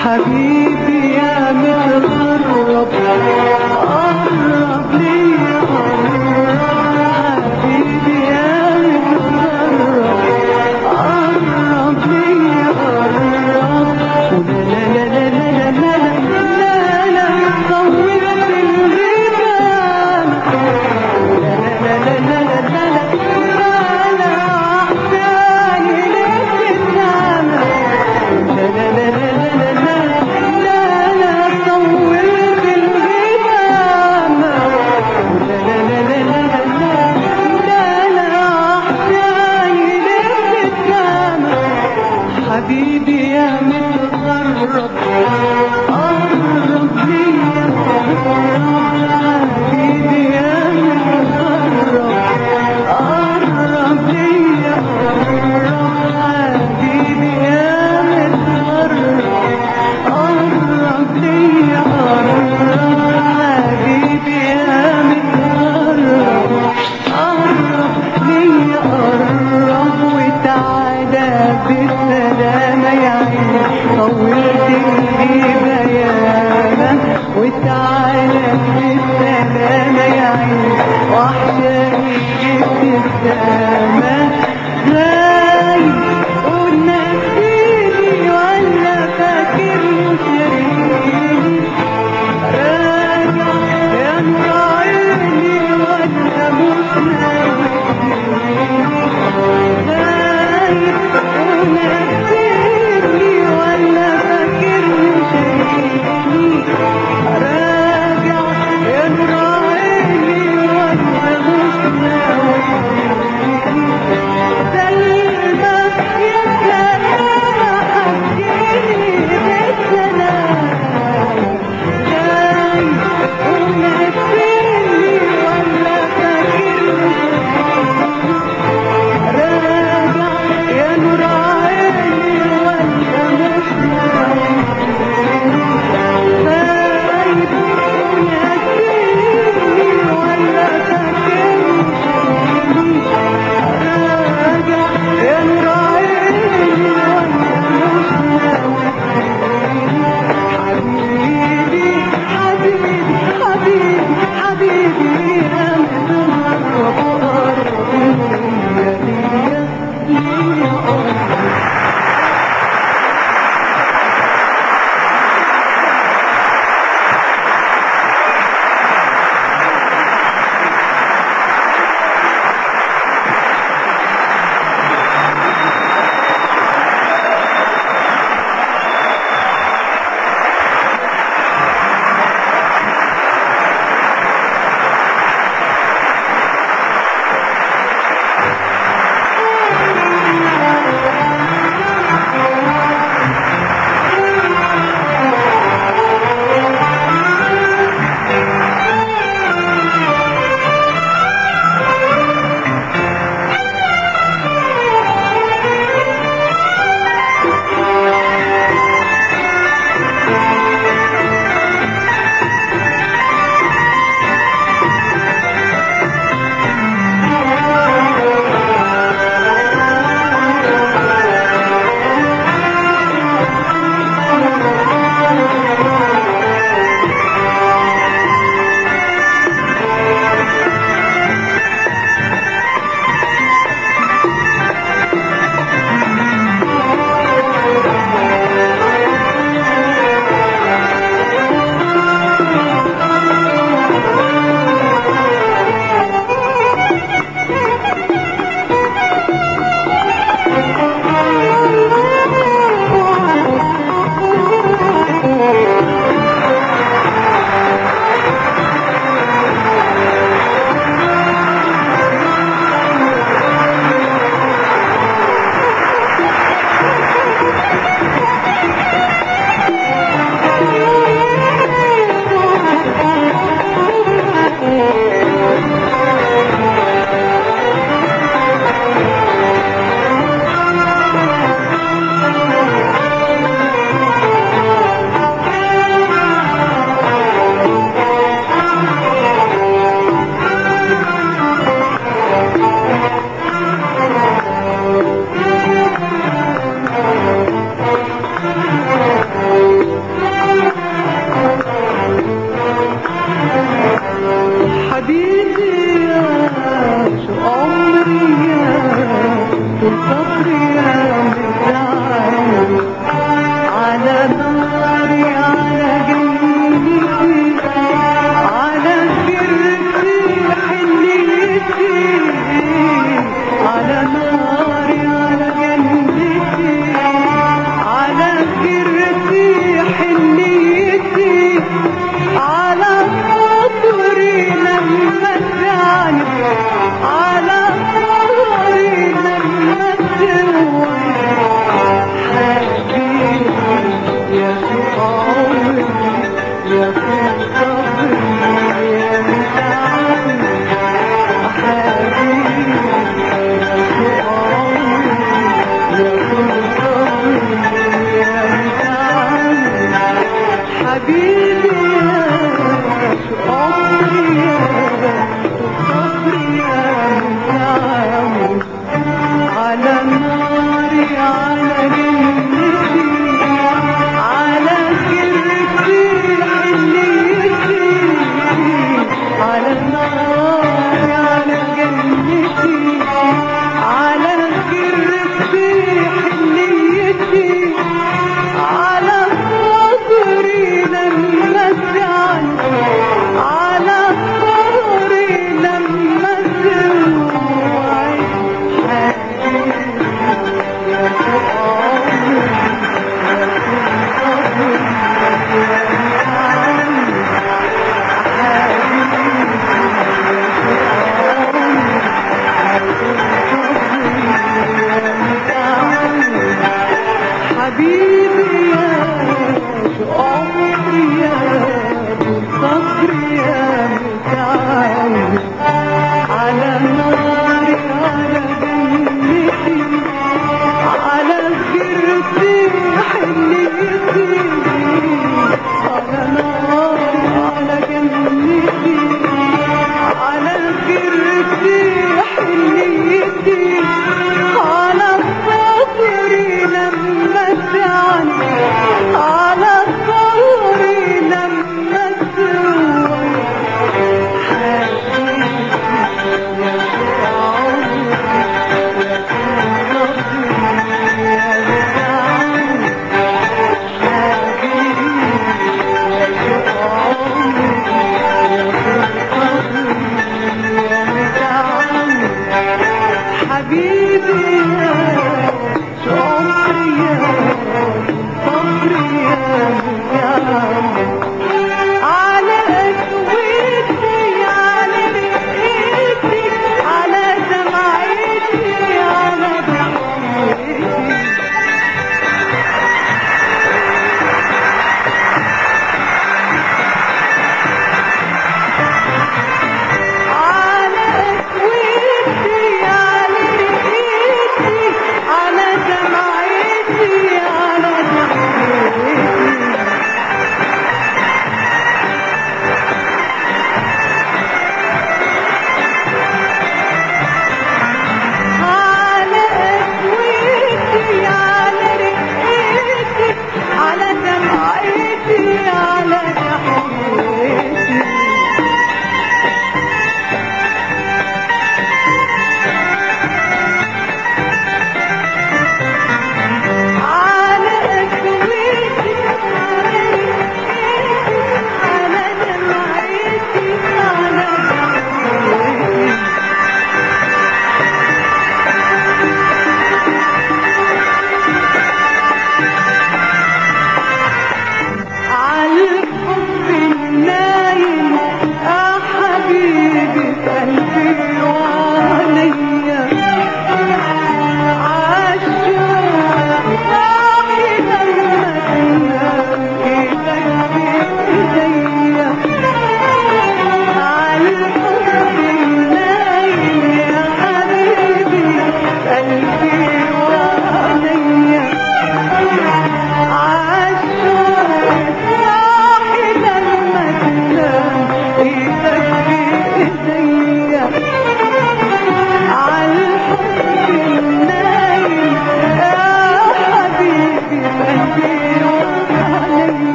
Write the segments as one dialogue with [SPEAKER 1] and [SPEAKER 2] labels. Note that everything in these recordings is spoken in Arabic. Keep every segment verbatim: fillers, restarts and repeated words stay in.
[SPEAKER 1] حبيبي يا متغرب قرب ليا قرب حبيبي يا متغرب قرب ليا قرب لا لا لا لا لا لا لا طول في الغيبان لا لا لا لا لا لا لا احزاني ليك النعمة لا لا لا لا حبيبي يا متغرب قرب ليا قرب حبيبي يا متغرب قرب ليا قرب حبيبي يا متغرب قرب ليا قرب حبيبي يا متغرب قرب ليا قرب وتعالى بالسلامة يا عيني طولت الغيبة ياما وتعالى بالسلامة يا عيني وحشاني ابتسامة غايب ونسيني ولا فاكرني شايفني راجع يا نور عيني ولا مش ناويني غايب ونسيني ولا فاكرني شايفني راجع يا نور عيني ولا مش ناويني على ناري على جنتي على كرسي حنيتي على ناري على جنتي على كرسي حنيتي على خاطري لما تعني على خاطري لما تروح حبيبي يا صحابي يا صحابي يا متعبي حبيبي يا صحابي يا صحابي يا متعبي حبيبي يا صحابي يا صحابي يا متعبي على ناري على جنتي على كرسي حنيتي على ناري على جنتي على كرسي حنيتي على خاطري لما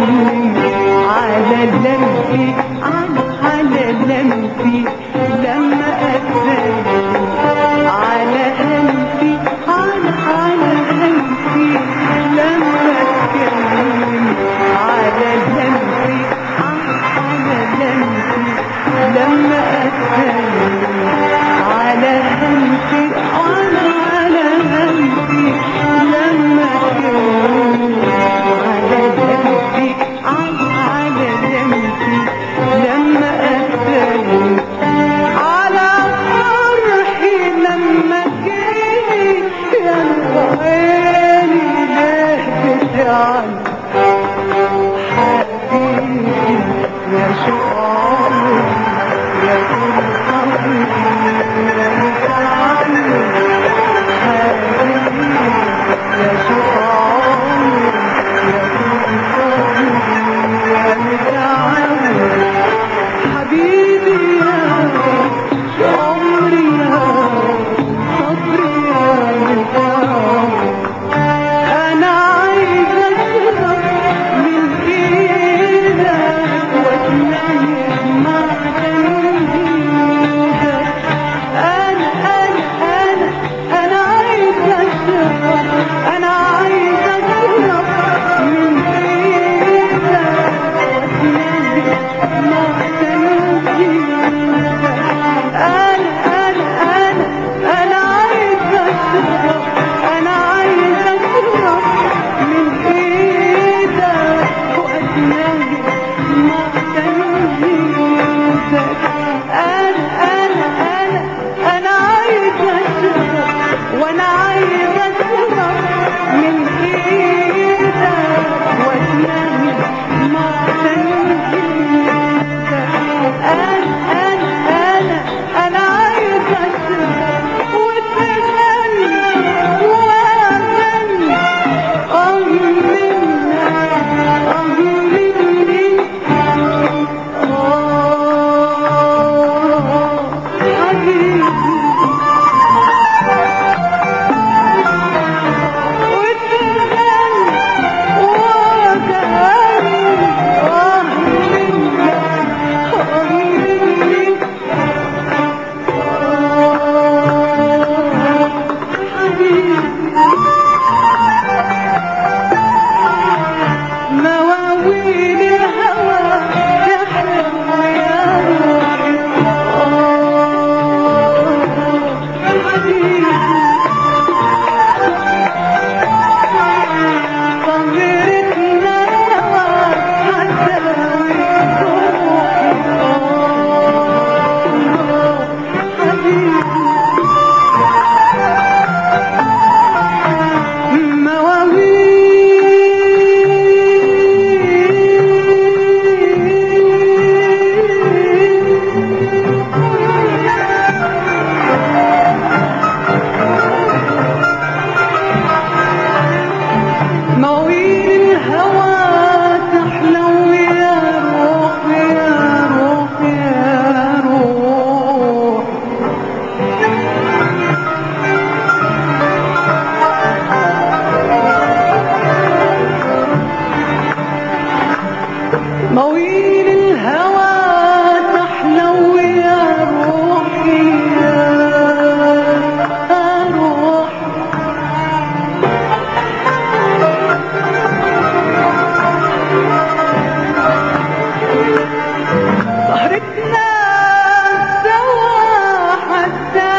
[SPEAKER 1] اتكلم على لمفي على لمفي لما اتكلم على أنفي على أنفي لما اتكلم على لمفي على لمفي لما اتكلم على أنفي على أنفي لما اتكلم على لمفي على لمفي لما اتكلم على فرحي لما جيت يا عيني ليه بتعاني حبيبي يا شعور يا كل صبري يا متعلم حبيبي يا شعور يا كل صبري يا متعلم حبيبي يا شعوري يا صبري يا متعلم انا عايز اشرب من ايدك واتميز مع تنهيدك انا انا انا انا عايز اشرب انا عايز اشرب من ايدك واتميز مع تنهيدك انا انا انا انا عايز اشرب انا عايز اشرب من ايدك واتميز مع تنهيدك انا انا انا انا عايز اشرب وانا عايز اشرب من ايدك واتميز مع تنهيدك انا انا انا انا عايز اشرب وتغني واغني اه منك اه مني اه حبيبي مواويل الهوى تحلو يا روحي حبيبي صغرتنا حتاوي روحي حبيبي مواويل الهوى تحلو يا روح يا روح يا روح مواويل الهوى تحلو يا روحي يا روح سهرتنا سوا حتى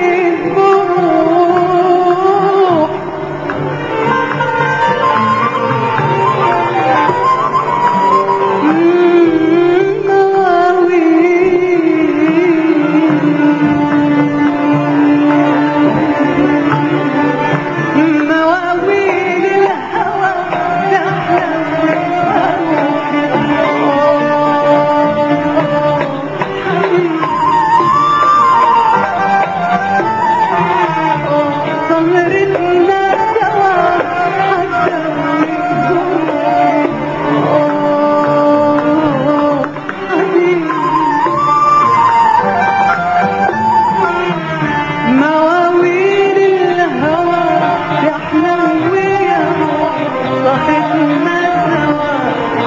[SPEAKER 1] والجروح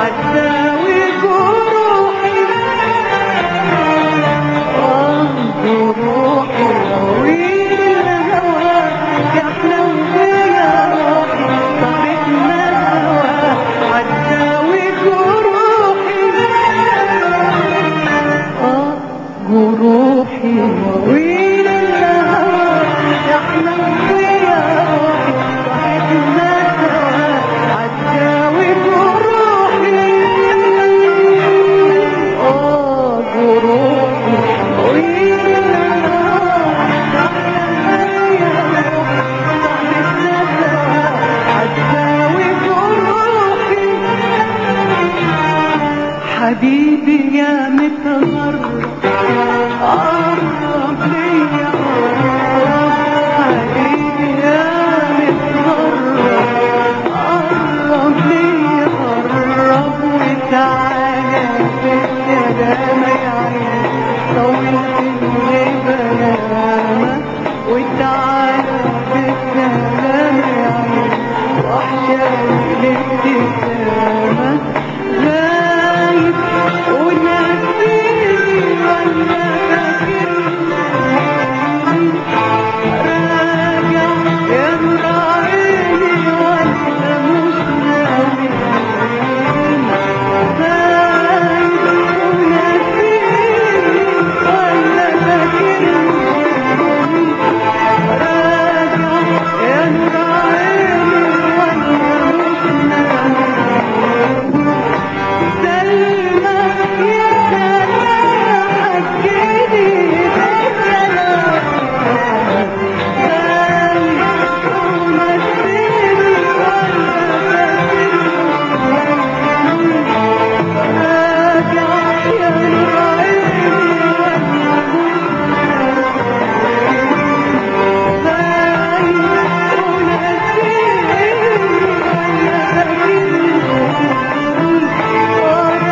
[SPEAKER 1] هتداوي جروحي آه جروحي طويل الهوى يحلو بيا روحي سهرتنا سوا هتداوي جروحي آه جروحي طويل الهوى يحلو بيا روحي سهرتنا سوا هتداوي جروحي آه جروحي طويل الهوى يحلو بيا روحي سهرتنا سوا هتداوي جروحي حبيبي يا متغرب قرب ليا قرب حبيبي يا متغرب قرب ليا قرب وتعالى بالسلامة يا عيني طولت الغيبة ياما وتعالى بالسلامة يا عيني وحشاني الابتسامة غايب ونسيني ولا فاكرني راجع يا نور عيني ولا مش ناوي غايب ونسيني ولا فاكرني راجع يا نور عيني ولا مش ناوي سلمى يا سلامة حكيني بالسلامة غايب ونسيني ولا فاكرني راجع يا نور عيني ولا مش غايب ونسيني ولا فاكرني